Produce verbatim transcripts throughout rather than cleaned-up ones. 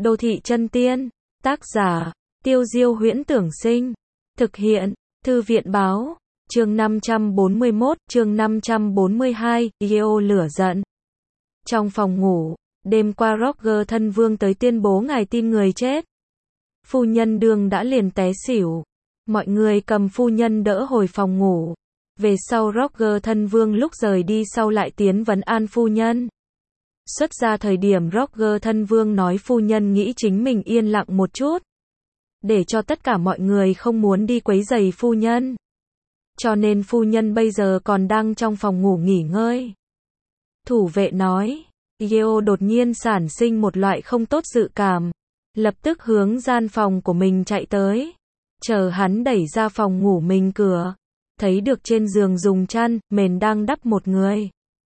Đô thị chân tiên. Tác giả, Tiêu Diêu Huyễn Tưởng Sinh. Thực hiện, Thư viện báo. Chương năm trăm bốn mươi mốt, chương năm trăm bốn mươi hai, Yeo lửa giận. Trong phòng ngủ, đêm qua Roger thân vương tới tuyên bố ngài tin người chết. Phu nhân Đường đã liền té xỉu. Mọi người cầm phu nhân đỡ hồi phòng ngủ. Về sau Roger thân vương lúc rời đi sau lại tiến vấn an phu nhân. Xuất ra thời điểm Roger thân vương nói phu nhân nghĩ chính mình yên lặng một chút. Để cho tất cả mọi người không muốn đi quấy rầy phu nhân. Cho nên phu nhân bây giờ còn đang trong phòng ngủ nghỉ ngơi. Thủ vệ nói, Yeo đột nhiên sản sinh một loại không tốt dự cảm. Lập tức hướng gian phòng của mình chạy tới. Chờ hắn đẩy ra phòng ngủ mình cửa. Thấy được trên giường dùng chăn, mền đang đắp một người.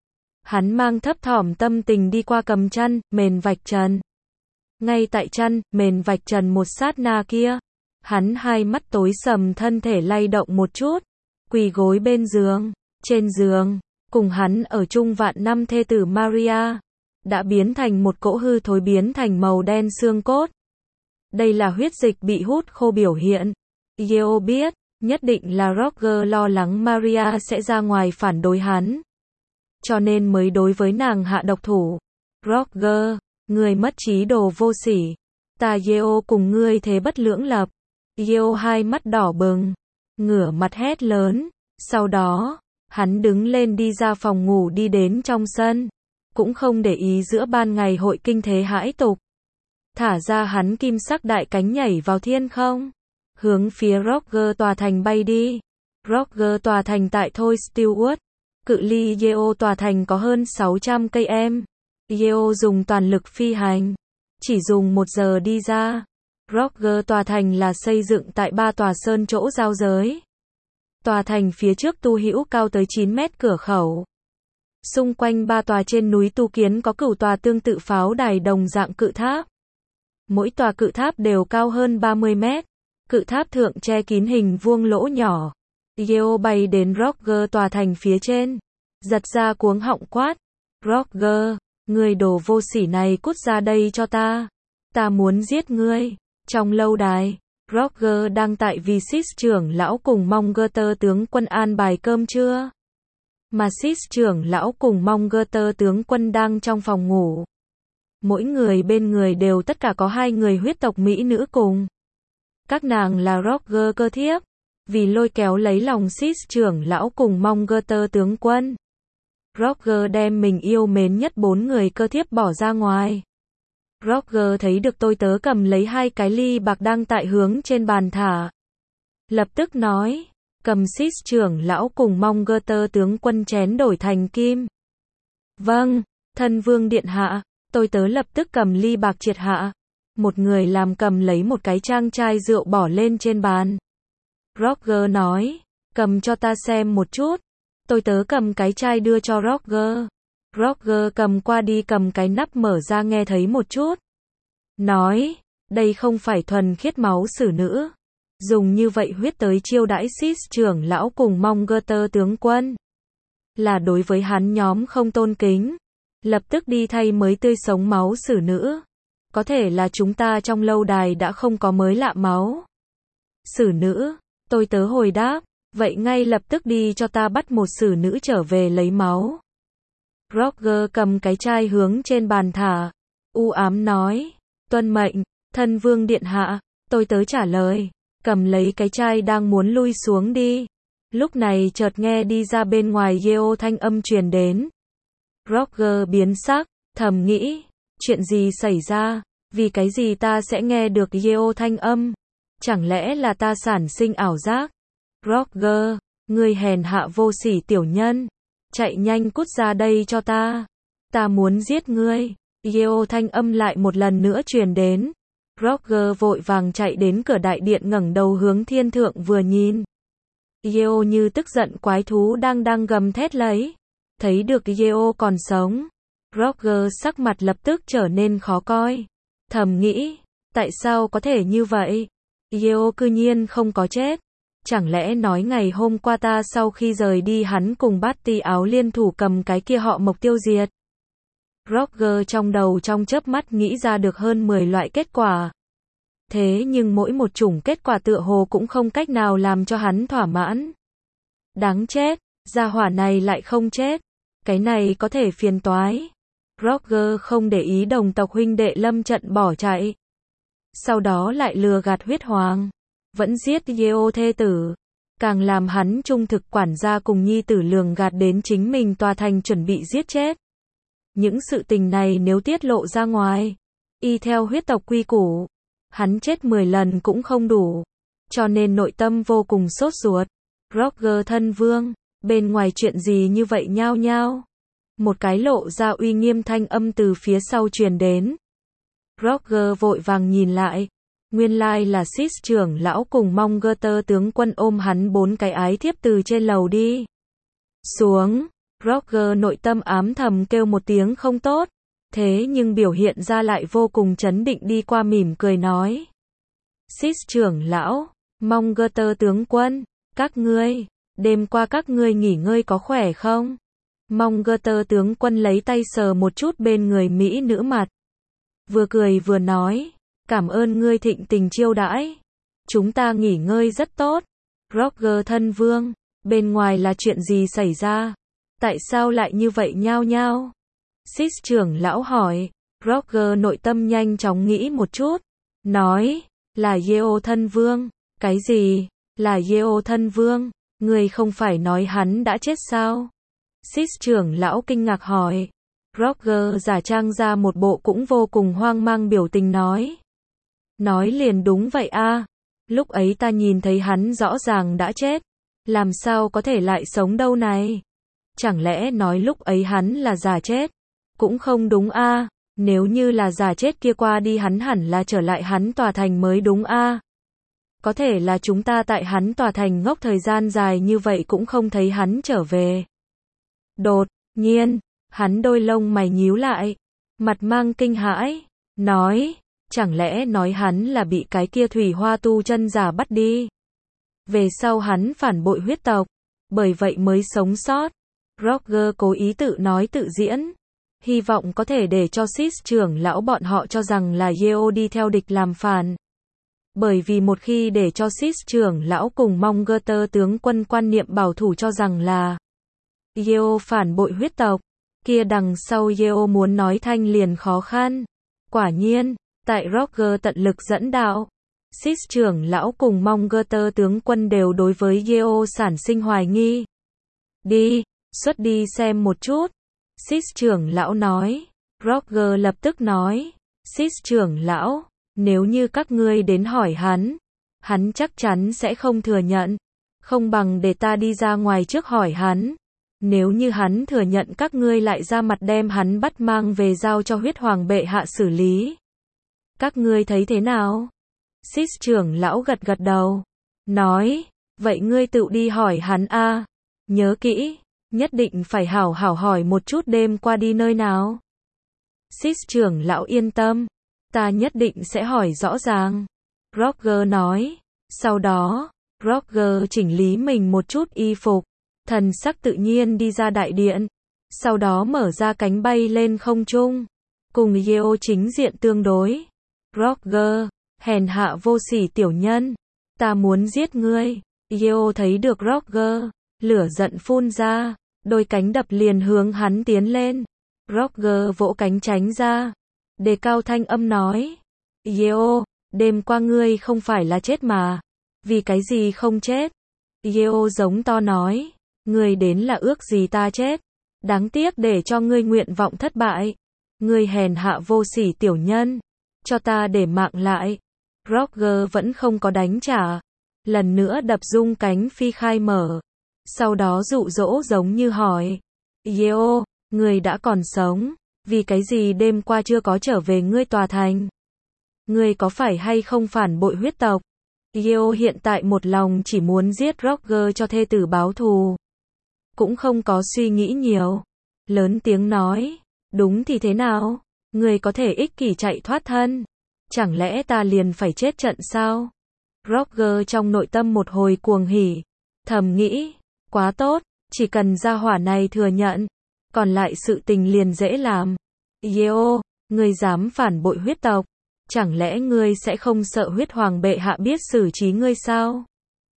Hắn mang thấp thỏm tâm tình đi qua cầm chăn, mền vạch trần. Ngay tại chăn, mền vạch trần một sát na kia. Hắn hai mắt tối sầm thân thể lay động một chút. Quỳ gối bên giường. Trên giường, cùng hắn ở chung vạn năm thê tử Maria. Đã biến thành một cỗ hư thối biến thành màu đen xương cốt. Đây là huyết dịch bị hút khô biểu hiện. Yeo biết, nhất định là Roger lo lắng Maria sẽ ra ngoài phản đối hắn. Cho nên mới đối với nàng hạ độc thủ. Roger, người mất trí đồ vô sỉ. Ta Yeo cùng ngươi thế bất lưỡng lập. Yeo hai mắt đỏ bừng. Ngửa mặt hét lớn. Sau đó, hắn đứng lên đi ra phòng ngủ đi đến trong sân. Cũng không để ý giữa ban ngày hội kinh thế hãi tục. Thả ra hắn kim sắc đại cánh nhảy vào thiên không. Hướng phía Roger tòa thành bay đi. Roger tòa thành tại Thôi Stewart. Cự ly Yeo tòa thành có hơn sáu trăm cây em. Yeo dùng toàn lực phi hành. Chỉ dùng một giờ đi ra. Roger tòa thành là xây dựng tại ba tòa sơn chỗ giao giới. Tòa thành phía trước tu hữu cao tới chín mét cửa khẩu. Xung quanh ba tòa trên núi tu kiến có cửu tòa tương tự pháo đài đồng dạng cự tháp. Mỗi tòa cự tháp đều cao hơn ba mươi mét. Cự tháp thượng che kín hình vuông lỗ nhỏ. Yeo bay đến Roger tòa thành phía trên. Giật ra cuống họng quát. Roger, người đồ vô sỉ này cút ra đây cho ta. Ta muốn giết ngươi. Trong lâu đài, Roger đang tại vì Sis trưởng lão cùng Mongger tướng quân an bài cơm trưa. Mà Sis trưởng lão cùng Mongger tướng quân đang trong phòng ngủ. Mỗi người bên người đều tất cả có hai người huyết tộc mỹ nữ cùng. Các nàng là Roger cơ thiếp. Vì lôi kéo lấy lòng Sis trưởng lão cùng Mongger tướng quân. Roger đem mình yêu mến nhất bốn người cơ thiếp bỏ ra ngoài. Roger thấy được tôi tớ cầm lấy hai cái ly bạc đang tại hướng trên bàn thả. Lập tức nói, cầm Sis trưởng lão cùng Mongger tướng quân chén đổi thành kim. Vâng, thân vương điện hạ, tôi tớ lập tức cầm ly bạc triệt hạ. Một người làm cầm lấy một cái trang chai rượu bỏ lên trên bàn. Roger nói, cầm cho ta xem một chút. Tôi tớ cầm cái chai đưa cho Roger. Roger cầm qua đi cầm cái nắp mở ra nghe thấy một chút. Nói, đây không phải thuần khiết máu xử nữ. Dùng như vậy huyết tới chiêu đãi Sis trưởng lão cùng Mongger tướng quân. Là đối với hắn nhóm không tôn kính. Lập tức đi thay mới tươi sống máu xử nữ. Có thể là chúng ta trong lâu đài đã không có mới lạ máu xử nữ. Tôi tớ hồi đáp, vậy ngay lập tức đi cho ta bắt một xử nữ trở về lấy máu. Roger cầm cái chai hướng trên bàn thả. U ám nói, tuân mệnh, thân vương điện hạ. Tôi tớ trả lời, cầm lấy cái chai đang muốn lui xuống đi. Lúc này chợt nghe đi ra bên ngoài Yeo thanh âm truyền đến. Roger biến sắc, thầm nghĩ, chuyện gì xảy ra, vì cái gì ta sẽ nghe được Yeo thanh âm, chẳng lẽ là ta sản sinh ảo giác. Roger, ngươi hèn hạ vô sỉ tiểu nhân, chạy nhanh cút ra đây cho ta, ta muốn giết ngươi. Yeo thanh âm lại một lần nữa truyền đến. Roger vội vàng chạy đến cửa đại điện ngẩng đầu hướng thiên thượng vừa nhìn. Yeo như tức giận quái thú đang đang gầm thét lấy. Thấy được Yeo còn sống. Roger sắc mặt lập tức trở nên khó coi. Thầm nghĩ, tại sao có thể như vậy? Yeo cư nhiên không có chết. Chẳng lẽ nói ngày hôm qua ta sau khi rời đi hắn cùng Bát Ti áo liên thủ cầm cái kia họ Mộc tiêu diệt? Roger trong đầu trong chớp mắt nghĩ ra được hơn mười loại kết quả. Thế nhưng mỗi một chủng kết quả tựa hồ cũng không cách nào làm cho hắn thỏa mãn. Đáng chết, gia hỏa này lại không chết. Cái này có thể phiền toái. Roger không để ý đồng tộc huynh đệ lâm trận bỏ chạy. Sau đó lại lừa gạt huyết hoàng. Vẫn giết Yeo thê tử. Càng làm hắn trung thực quản gia cùng nhi tử lường gạt đến chính mình tòa thành chuẩn bị giết chết. Những sự tình này nếu tiết lộ ra ngoài, y theo huyết tộc quy củ, hắn chết mười lần cũng không đủ. Cho nên nội tâm vô cùng sốt ruột. Roger thân vương, bên ngoài chuyện gì như vậy nhao nhao. Một cái lộ ra uy nghiêm thanh âm từ phía sau truyền đến. Roger vội vàng nhìn lại. Nguyên lai là Sis trưởng lão cùng Mongger tướng quân ôm hắn bốn cái ái thiếp từ trên lầu đi xuống. Roger nội tâm ám thầm kêu một tiếng không tốt. Thế nhưng biểu hiện ra lại vô cùng chấn định đi qua mỉm cười nói. Sis trưởng lão, Mongger tướng quân, các ngươi, đêm qua các ngươi nghỉ ngơi có khỏe không? Mongger tướng quân lấy tay sờ một chút bên người mỹ nữ mặt. Vừa cười vừa nói. Cảm ơn ngươi thịnh tình chiêu đãi. Chúng ta nghỉ ngơi rất tốt. Roger thân vương, bên ngoài là chuyện gì xảy ra? Tại sao lại như vậy nhao nhao? Sis trưởng lão hỏi. Roger nội tâm nhanh chóng nghĩ một chút. Nói, là Yeo thân vương. Cái gì? Là Yeo thân vương? Ngươi không phải nói hắn đã chết sao? Sis trưởng lão kinh ngạc hỏi. Roger giả trang ra một bộ cũng vô cùng hoang mang biểu tình nói. Nói liền đúng vậy a. Lúc ấy ta nhìn thấy hắn rõ ràng đã chết. Làm sao có thể lại sống đâu này? Chẳng lẽ nói lúc ấy hắn là giả chết? Cũng không đúng a. Nếu như là giả chết kia qua đi hắn hẳn là trở lại hắn tòa thành mới đúng a. Có thể là chúng ta tại hắn tòa thành ngốc thời gian dài như vậy cũng không thấy hắn trở về. Đột nhiên, hắn đôi lông mày nhíu lại, mặt mang kinh hãi, nói, chẳng lẽ nói hắn là bị cái kia thủy hoa tu chân giả bắt đi. Về sau hắn phản bội huyết tộc, bởi vậy mới sống sót. Roger cố ý tự nói tự diễn, hy vọng có thể để cho Sis trưởng lão bọn họ cho rằng là Yeo đi theo địch làm phản. Bởi vì một khi để cho Sis trưởng lão cùng Mongger tướng quân quan niệm bảo thủ cho rằng là Yeo phản bội huyết tộc, kia đằng sau Yeo muốn nói thanh liền khó khăn. Quả nhiên, tại Roger tận lực dẫn đạo, Sis trưởng lão cùng Mongger tướng quân đều đối với Yeo sản sinh hoài nghi. Đi, xuất đi xem một chút. Sis trưởng lão nói. Roger lập tức nói. Sis trưởng lão, nếu như các ngươi đến hỏi hắn, hắn chắc chắn sẽ không thừa nhận. Không bằng để ta đi ra ngoài trước hỏi hắn. Nếu như hắn thừa nhận các ngươi lại ra mặt đem hắn bắt mang về giao cho huyết hoàng bệ hạ xử lý. Các ngươi thấy thế nào? Sis trưởng lão gật gật đầu. Nói, vậy ngươi tự đi hỏi hắn a. Nhớ kỹ, nhất định phải hảo hảo hỏi một chút đêm qua đi nơi nào. Sis trưởng lão yên tâm. Ta nhất định sẽ hỏi rõ ràng. Roger nói. Sau đó, Roger chỉnh lý mình một chút y phục. Thần sắc tự nhiên đi ra đại điện. Sau đó mở ra cánh bay lên không trung. Cùng Yeo chính diện tương đối. Roger, hèn hạ vô sỉ tiểu nhân. Ta muốn giết ngươi. Yeo thấy được Roger, lửa giận phun ra. Đôi cánh đập liền hướng hắn tiến lên. Roger vỗ cánh tránh ra. Đề cao thanh âm nói. Yeo, đêm qua ngươi không phải là chết mà. Vì cái gì không chết? Yeo giống to nói. Ngươi đến là ước gì ta chết. Đáng tiếc để cho ngươi nguyện vọng thất bại. Ngươi hèn hạ vô sỉ tiểu nhân. Cho ta để mạng lại. Roger vẫn không có đánh trả. Lần nữa đập rung cánh phi khai mở. Sau đó dụ dỗ giống như hỏi. Yeo, ngươi đã còn sống. Vì cái gì đêm qua chưa có trở về ngươi tòa thành? Ngươi có phải hay không phản bội huyết tộc? Yeo hiện tại một lòng chỉ muốn giết Roger cho thê tử báo thù. Cũng không có suy nghĩ nhiều. Lớn tiếng nói. Đúng thì thế nào? Ngươi có thể ích kỷ chạy thoát thân. Chẳng lẽ ta liền phải chết trận sao? Roger trong nội tâm một hồi cuồng hỉ. Thầm nghĩ. Quá tốt. Chỉ cần gia hỏa này thừa nhận. Còn lại sự tình liền dễ làm. Yeo, ngươi dám phản bội huyết tộc, chẳng lẽ ngươi sẽ không sợ huyết hoàng bệ hạ biết xử trí ngươi sao?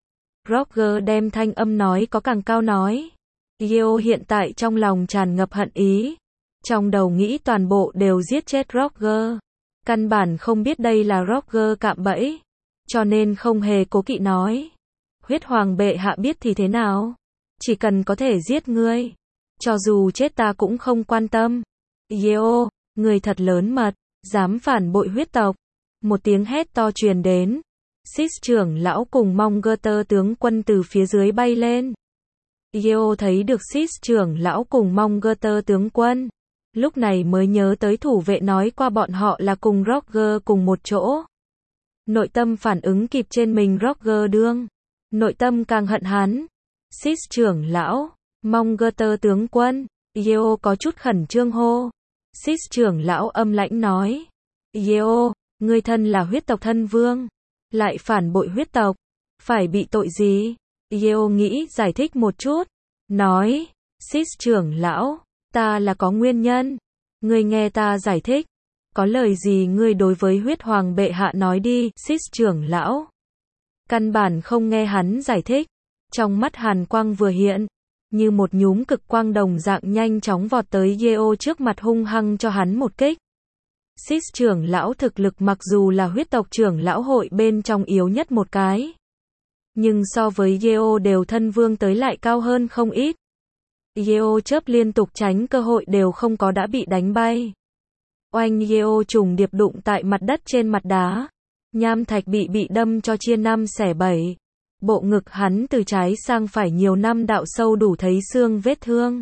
Roger đem thanh âm nói có càng cao nói. Yeo hiện tại trong lòng tràn ngập hận ý, trong đầu nghĩ toàn bộ đều giết chết Roger. Căn bản không biết đây là Roger cạm bẫy, cho nên không hề cố kỵ nói. Huyết hoàng bệ hạ biết thì thế nào? Chỉ cần có thể giết ngươi, cho dù chết ta cũng không quan tâm. Yeo, người thật lớn mật, dám phản bội huyết tộc. Một tiếng hét to truyền đến. Sis trưởng lão cùng Mong Götter tướng quân từ phía dưới bay lên. Yeo thấy được Sis trưởng lão cùng Mong Götter tướng quân, lúc này mới nhớ tới thủ vệ nói qua bọn họ là cùng Roger cùng một chỗ. Nội tâm phản ứng kịp trên mình Roger đương, nội tâm càng hận hắn. Sis trưởng lão, Mong Götter tướng quân, Yeo có chút khẩn trương hô. Sis trưởng lão âm lãnh nói. Yeo, ngươi thân là huyết tộc thân vương, lại phản bội huyết tộc, phải bị tội gì? Yeo nghĩ giải thích một chút, nói, Sis trưởng lão, ta là có nguyên nhân, ngươi nghe ta giải thích, có lời gì ngươi đối với huyết hoàng bệ hạ nói đi. Sis trưởng lão căn bản không nghe hắn giải thích, trong mắt hàn quang vừa hiện, như một nhúm cực quang đồng dạng nhanh chóng vọt tới Yeo trước mặt hung hăng cho hắn một kích. Sis trưởng lão thực lực mặc dù là huyết tộc trưởng lão hội bên trong yếu nhất một cái, nhưng so với Yeo đều thân vương tới lại cao hơn không ít. Yeo chớp liên tục tránh cơ hội đều không có đã bị đánh bay. Oanh, Yeo trùng điệp đụng tại mặt đất trên mặt đá. Nham thạch bị bị đâm cho chia năm xẻ bảy. Bộ ngực hắn từ trái sang phải nhiều năm đạo sâu đủ thấy xương vết thương.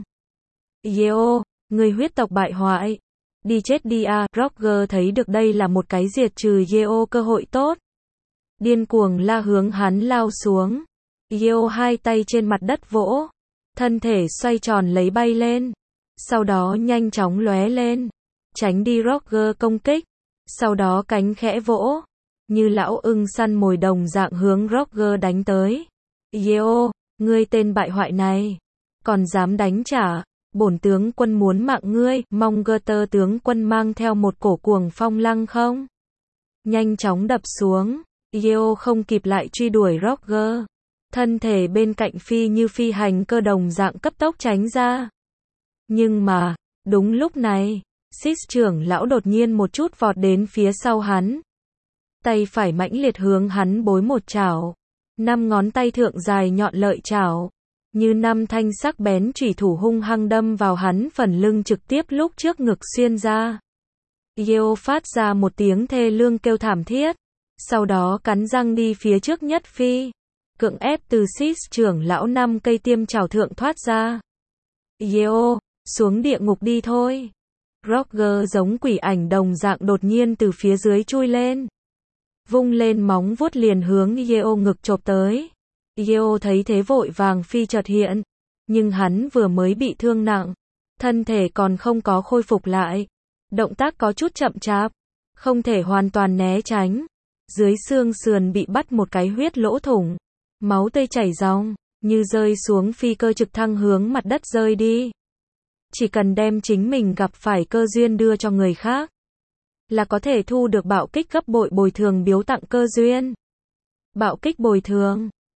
Yeo, người huyết tộc bại hoại, đi chết đi a. Roger thấy được đây là một cái diệt trừ Yeo cơ hội tốt, điên cuồng la hướng hắn lao xuống. Yeo hai tay trên mặt đất vỗ, thân thể xoay tròn lấy bay lên, sau đó nhanh chóng lóe lên, tránh đi Roger công kích, sau đó cánh khẽ vỗ, như lão ưng săn mồi đồng dạng hướng Roger đánh tới. Yeo, ngươi tên bại hoại này, còn dám đánh trả, bổn tướng quân muốn mạng ngươi. Mong Götter tướng quân mang theo một cổ cuồng phong lăng không, nhanh chóng đập xuống. Yeo không kịp lại truy đuổi Roger, thân thể bên cạnh phi như phi hành cơ đồng dạng cấp tốc tránh ra. Nhưng mà, đúng lúc này, Sis trưởng lão đột nhiên một chút vọt đến phía sau hắn, tay phải mãnh liệt hướng hắn bối một chảo, năm ngón tay thượng dài nhọn lợi chảo, như năm thanh sắc bén chủy thủ hung hăng đâm vào hắn phần lưng trực tiếp lúc trước ngực xuyên ra. Yeo phát ra một tiếng thê lương kêu thảm thiết, sau đó cắn răng đi phía trước nhất phi, cưỡng ép từ Sis trưởng lão năm cây tiêm chảo thượng thoát ra. Yeo, xuống địa ngục đi thôi. Roger giống quỷ ảnh đồng dạng đột nhiên từ phía dưới chui lên, vung lên móng vuốt liền hướng Yeo ngực chộp tới. Yeo thấy thế vội vàng phi chợt hiện, nhưng hắn vừa mới bị thương nặng, thân thể còn không có khôi phục lại, động tác có chút chậm chạp, không thể hoàn toàn né tránh. Dưới xương sườn bị bắt một cái huyết lỗ thủng, máu tươi chảy ròng, như rơi xuống phi cơ trực thăng hướng mặt đất rơi đi. Chỉ cần đem chính mình gặp phải cơ duyên đưa cho người khác, là có thể thu được bạo kích gấp bội bồi thường biếu tặng cơ duyên. Bạo kích bồi thường